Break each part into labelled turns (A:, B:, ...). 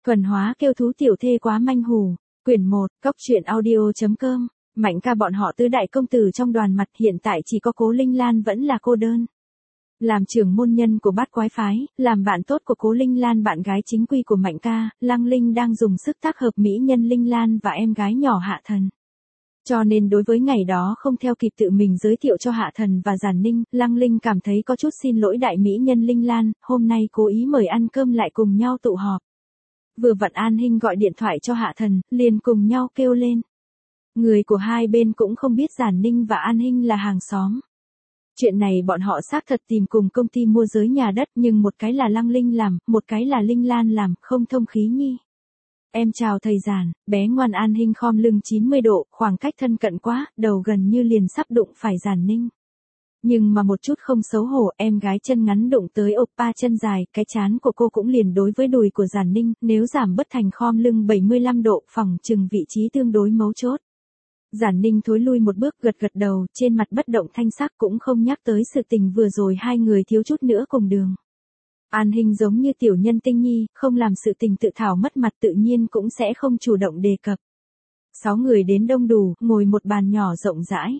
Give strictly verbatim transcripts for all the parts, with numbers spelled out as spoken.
A: Thuần hóa kêu thú tiểu thê quá manh hù. Quyển một, cốc truyện audio.com. Mạnh ca bọn họ tứ đại công tử trong đoàn mặt hiện tại chỉ có Cố Linh Lan vẫn là cô đơn. Làm trưởng môn nhân của bát quái phái, làm bạn tốt của Cố Linh Lan bạn gái chính quy của Mạnh ca, Lăng Linh đang dùng sức tác hợp mỹ nhân Linh Lan và em gái nhỏ Hạ Thần. Cho nên đối với ngày đó không theo kịp tự mình giới thiệu cho Hạ Thần và Giản Ninh, Lăng Linh cảm thấy có chút xin lỗi đại mỹ nhân Linh Lan, hôm nay cố ý mời ăn cơm lại cùng nhau tụ họp. Vừa vặn An Hinh gọi điện thoại cho Hạ Thần, liền cùng nhau kêu lên. Người của hai bên cũng không biết Giản Ninh và An Hinh là hàng xóm. Chuyện này bọn họ xác thật tìm cùng công ty mua giới nhà đất nhưng một cái là Lăng Linh làm, một cái là Linh Lan làm, không thông khí nhi. Em chào thầy Giản, bé ngoan An Hinh khom lưng chín mươi độ, khoảng cách thân cận quá, đầu gần như liền sắp đụng phải Giản Ninh. Nhưng mà một chút không xấu hổ, em gái chân ngắn đụng tới oppa chân dài, cái chán của cô cũng liền đối với đùi của Giản Ninh, nếu giảm bất thành khom lưng bảy mươi lăm độ, phỏng chừng vị trí tương đối mấu chốt. Giản Ninh thối lui một bước gật gật đầu, trên mặt bất động thanh sắc cũng không nhắc tới sự tình vừa rồi hai người thiếu chút nữa cùng đường. An Hinh giống như tiểu nhân tinh nhi, không làm sự tình tự thảo mất mặt tự nhiên cũng sẽ không chủ động đề cập. Sáu người đến đông đủ, ngồi một bàn nhỏ rộng rãi.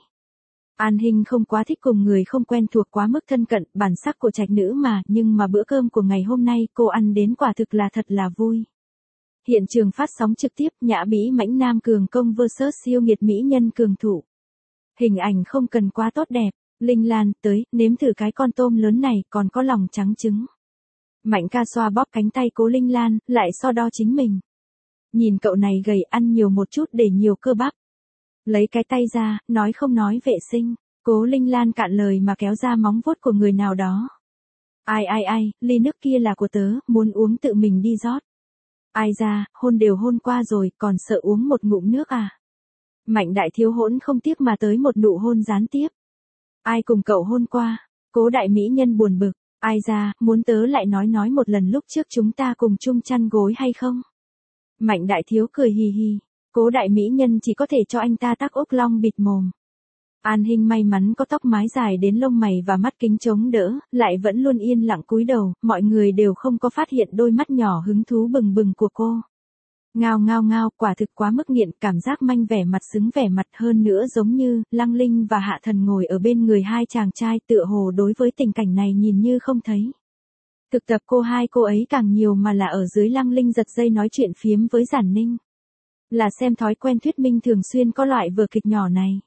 A: An Hinh không quá thích cùng người không quen thuộc quá mức thân cận, bản sắc của trạch nữ mà, nhưng mà bữa cơm của ngày hôm nay cô ăn đến quả thực là thật là vui. Hiện trường phát sóng trực tiếp nhã bĩ mãnh nam cường công versus siêu nghiệt mỹ nhân cường thủ. Hình ảnh không cần quá tốt đẹp, Linh Lan tới, nếm thử cái con tôm lớn này còn có lòng trắng trứng. Mạnh ca xoa bóp cánh tay Cố Linh Lan, lại so đo chính mình. Nhìn cậu này gầy ăn nhiều một chút để nhiều cơ bắp. Lấy cái tay ra, nói không nói vệ sinh, Cố Linh Lan cạn lời mà kéo ra móng vuốt của người nào đó. Ai ai ai, ly nước kia là của tớ, muốn uống tự mình đi rót. Ai ra, hôn đều hôn qua rồi, còn sợ uống một ngụm nước à? Mạnh đại thiếu hỗn không tiếc mà tới một nụ hôn gián tiếp. Ai cùng cậu hôn qua? Cố đại mỹ nhân buồn bực. Ai ra, muốn tớ lại nói nói một lần lúc trước chúng ta cùng chung chăn gối hay không? Mạnh đại thiếu cười hì hì. Cố đại mỹ nhân chỉ có thể cho anh ta tắc ốc long bịt mồm. An Hinh may mắn có tóc mái dài đến lông mày và mắt kính chống đỡ, lại vẫn luôn yên lặng cúi đầu, mọi người đều không có phát hiện đôi mắt nhỏ hứng thú bừng bừng của cô. Ngao ngao ngao, quả thực quá mức nghiện, cảm giác manh vẻ mặt xứng vẻ mặt hơn nữa giống như, Lăng Linh và Hạ Thần ngồi ở bên người hai chàng trai tựa hồ đối với tình cảnh này nhìn như không thấy. Thực tập cô hai cô ấy càng nhiều mà là ở dưới Lăng Linh giật dây nói chuyện phiếm với Giản Ninh. Là xem thói quen thuyết minh thường xuyên có loại vở kịch nhỏ này.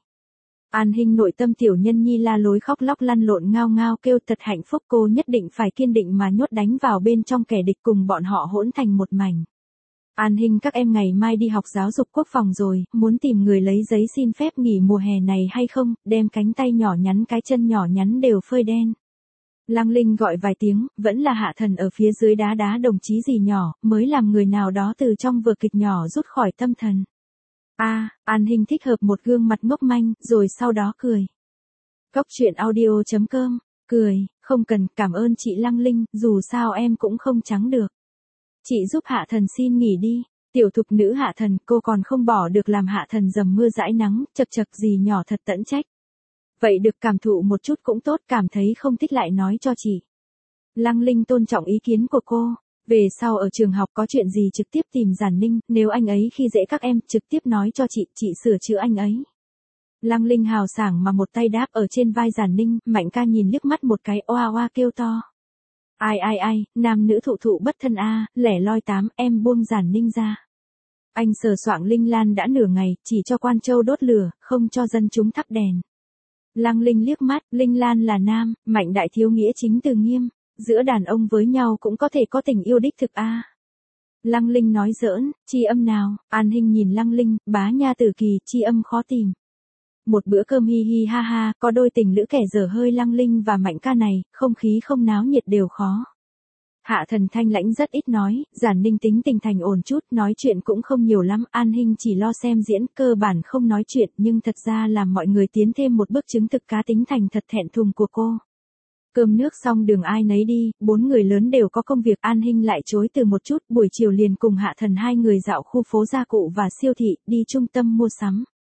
A: An Hinh nội tâm tiểu nhân nhi la lối khóc lóc lăn lộn ngao ngao kêu thật hạnh phúc cô nhất định phải kiên định mà nhốt đánh vào bên trong kẻ địch cùng bọn họ hỗn thành một mảnh. An Hinh các em ngày mai đi học giáo dục quốc phòng rồi, muốn tìm người lấy giấy xin phép nghỉ mùa hè này hay không, đem cánh tay nhỏ nhắn cái chân nhỏ nhắn đều phơi đen. Lăng Linh gọi vài tiếng, vẫn là Hạ Thần ở phía dưới đá đá đồng chí gì nhỏ, mới làm người nào đó từ trong vở kịch nhỏ rút khỏi tâm thần. A, à, An Hinh thích hợp một gương mặt ngốc manh, rồi sau đó cười. Cốc truyện audio.com, cười, không cần, cảm ơn chị Lăng Linh, dù sao em cũng không trắng được. Chị giúp Hạ Thần xin nghỉ đi, tiểu thục nữ Hạ Thần, cô còn không bỏ được làm Hạ Thần dầm mưa dãi nắng, chật chật gì nhỏ thật tẫn trách. Vậy được cảm thụ một chút cũng tốt, cảm thấy không thích lại nói cho chị. Lăng Linh tôn trọng ý kiến của cô. Về sau ở trường học có chuyện gì trực tiếp tìm Giản Ninh, nếu anh ấy khi dễ các em, trực tiếp nói cho chị, chị sửa chữa anh ấy. Lăng Linh hào sảng mà một tay đáp ở trên vai Giản Ninh, Mạnh ca nhìn liếc mắt một cái oa oa kêu to. Ai ai ai, nam nữ thụ thụ bất thân a, lẻ loi tám, em buông Giản Ninh ra. Anh sờ soạng Linh Lan đã nửa ngày, chỉ cho quan châu đốt lửa, không cho dân chúng thắp đèn. Lăng Linh liếc mắt, Linh Lan là nam, Mạnh đại thiếu nghĩa chính từ nghiêm. Giữa đàn ông với nhau cũng có thể có tình yêu đích thực a. À. Lăng Linh nói giỡn, chi âm nào, An Hinh nhìn Lăng Linh, bá nha tử kỳ, chi âm khó tìm. Một bữa cơm hi hi ha ha, có đôi tình lữ kẻ dở hơi Lăng Linh và Mạnh ca này, không khí không náo nhiệt đều khó. Hạ Thần thanh lãnh rất ít nói, Giản Ninh tính tình thành ổn chút, nói chuyện cũng không nhiều lắm, An Hinh chỉ lo xem diễn, cơ bản không nói chuyện, nhưng thật ra làm mọi người tiến thêm một bước chứng thực cá tính thành thật thẹn thùng của cô. Cơm nước xong đường ai nấy đi, bốn người lớn đều có công việc, An Hinh lại chối từ một chút, buổi chiều liền cùng Hạ Thần hai người dạo khu phố gia cụ và siêu thị, đi trung tâm mua sắm.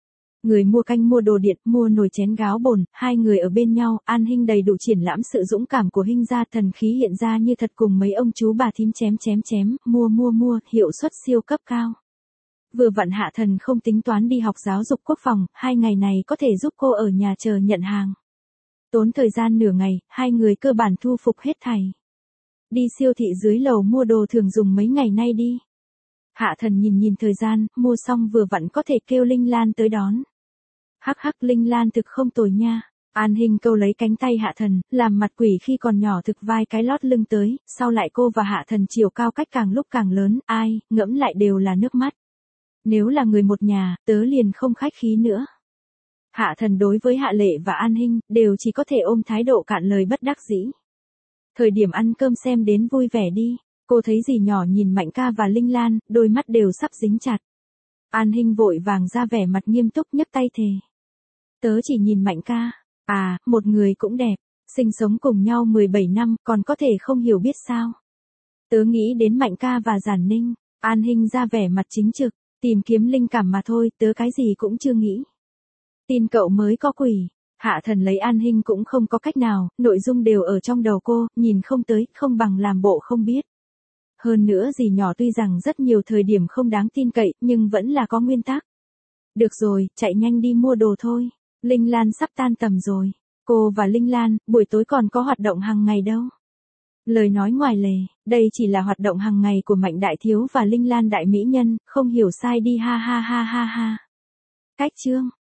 A: Người mua canh mua đồ điện, mua nồi chén gáo bồn, hai người ở bên nhau, An Hinh đầy đủ triển lãm sự dũng cảm của Hinh gia, thần khí hiện ra như thật cùng mấy ông chú bà thím chém chém chém, mua mua mua, hiệu suất siêu cấp cao. Vừa vặn Hạ Thần không tính toán đi học giáo dục quốc phòng, hai ngày này có thể giúp cô ở nhà chờ nhận hàng. Tốn thời gian nửa ngày, hai người cơ bản thu phục hết thảy. Đi siêu thị dưới lầu mua đồ thường dùng mấy ngày nay đi. Hạ Thần nhìn nhìn thời gian, mua xong vừa vặn có thể kêu Linh Lan tới đón. Hắc hắc, Linh Lan thực không tồi nha. An Hinh câu lấy cánh tay Hạ Thần, làm mặt quỷ khi còn nhỏ thực vai cái lót lưng tới, sau lại cô và Hạ Thần chiều cao cách càng lúc càng lớn, ai, ngẫm lại đều là nước mắt. Nếu là người một nhà, tớ liền không khách khí nữa. Hạ Thần đối với Hạ Lệ và An Hinh, đều chỉ có thể ôm thái độ cạn lời bất đắc dĩ. Thời điểm ăn cơm xem đến vui vẻ đi, cô thấy dì nhỏ nhìn Mạnh ca và Linh Lan, đôi mắt đều sắp dính chặt. An Hinh vội vàng ra vẻ mặt nghiêm túc nhấc tay thề. Tớ chỉ nhìn Mạnh ca, à, một người cũng đẹp, sinh sống cùng nhau mười bảy năm, còn có thể không hiểu biết sao. Tớ nghĩ đến Mạnh ca và Giản Ninh, An Hinh ra vẻ mặt chính trực, tìm kiếm linh cảm mà thôi, tớ cái gì cũng chưa nghĩ. Tin cậu mới có quỷ. Hạ Thần lấy An Hinh cũng không có cách nào, nội dung đều ở trong đầu cô, nhìn không tới, không bằng làm bộ không biết. Hơn nữa dì nhỏ tuy rằng rất nhiều thời điểm không đáng tin cậy, nhưng vẫn là có nguyên tắc. Được rồi, chạy nhanh đi mua đồ thôi. Linh Lan sắp tan tầm rồi. Cô và Linh Lan, buổi tối còn có hoạt động hàng ngày đâu. Lời nói ngoài lề, đây chỉ là hoạt động hàng ngày của Mạnh Đại Thiếu và Linh Lan Đại Mỹ Nhân, không hiểu sai đi ha ha ha ha ha. Cách chương.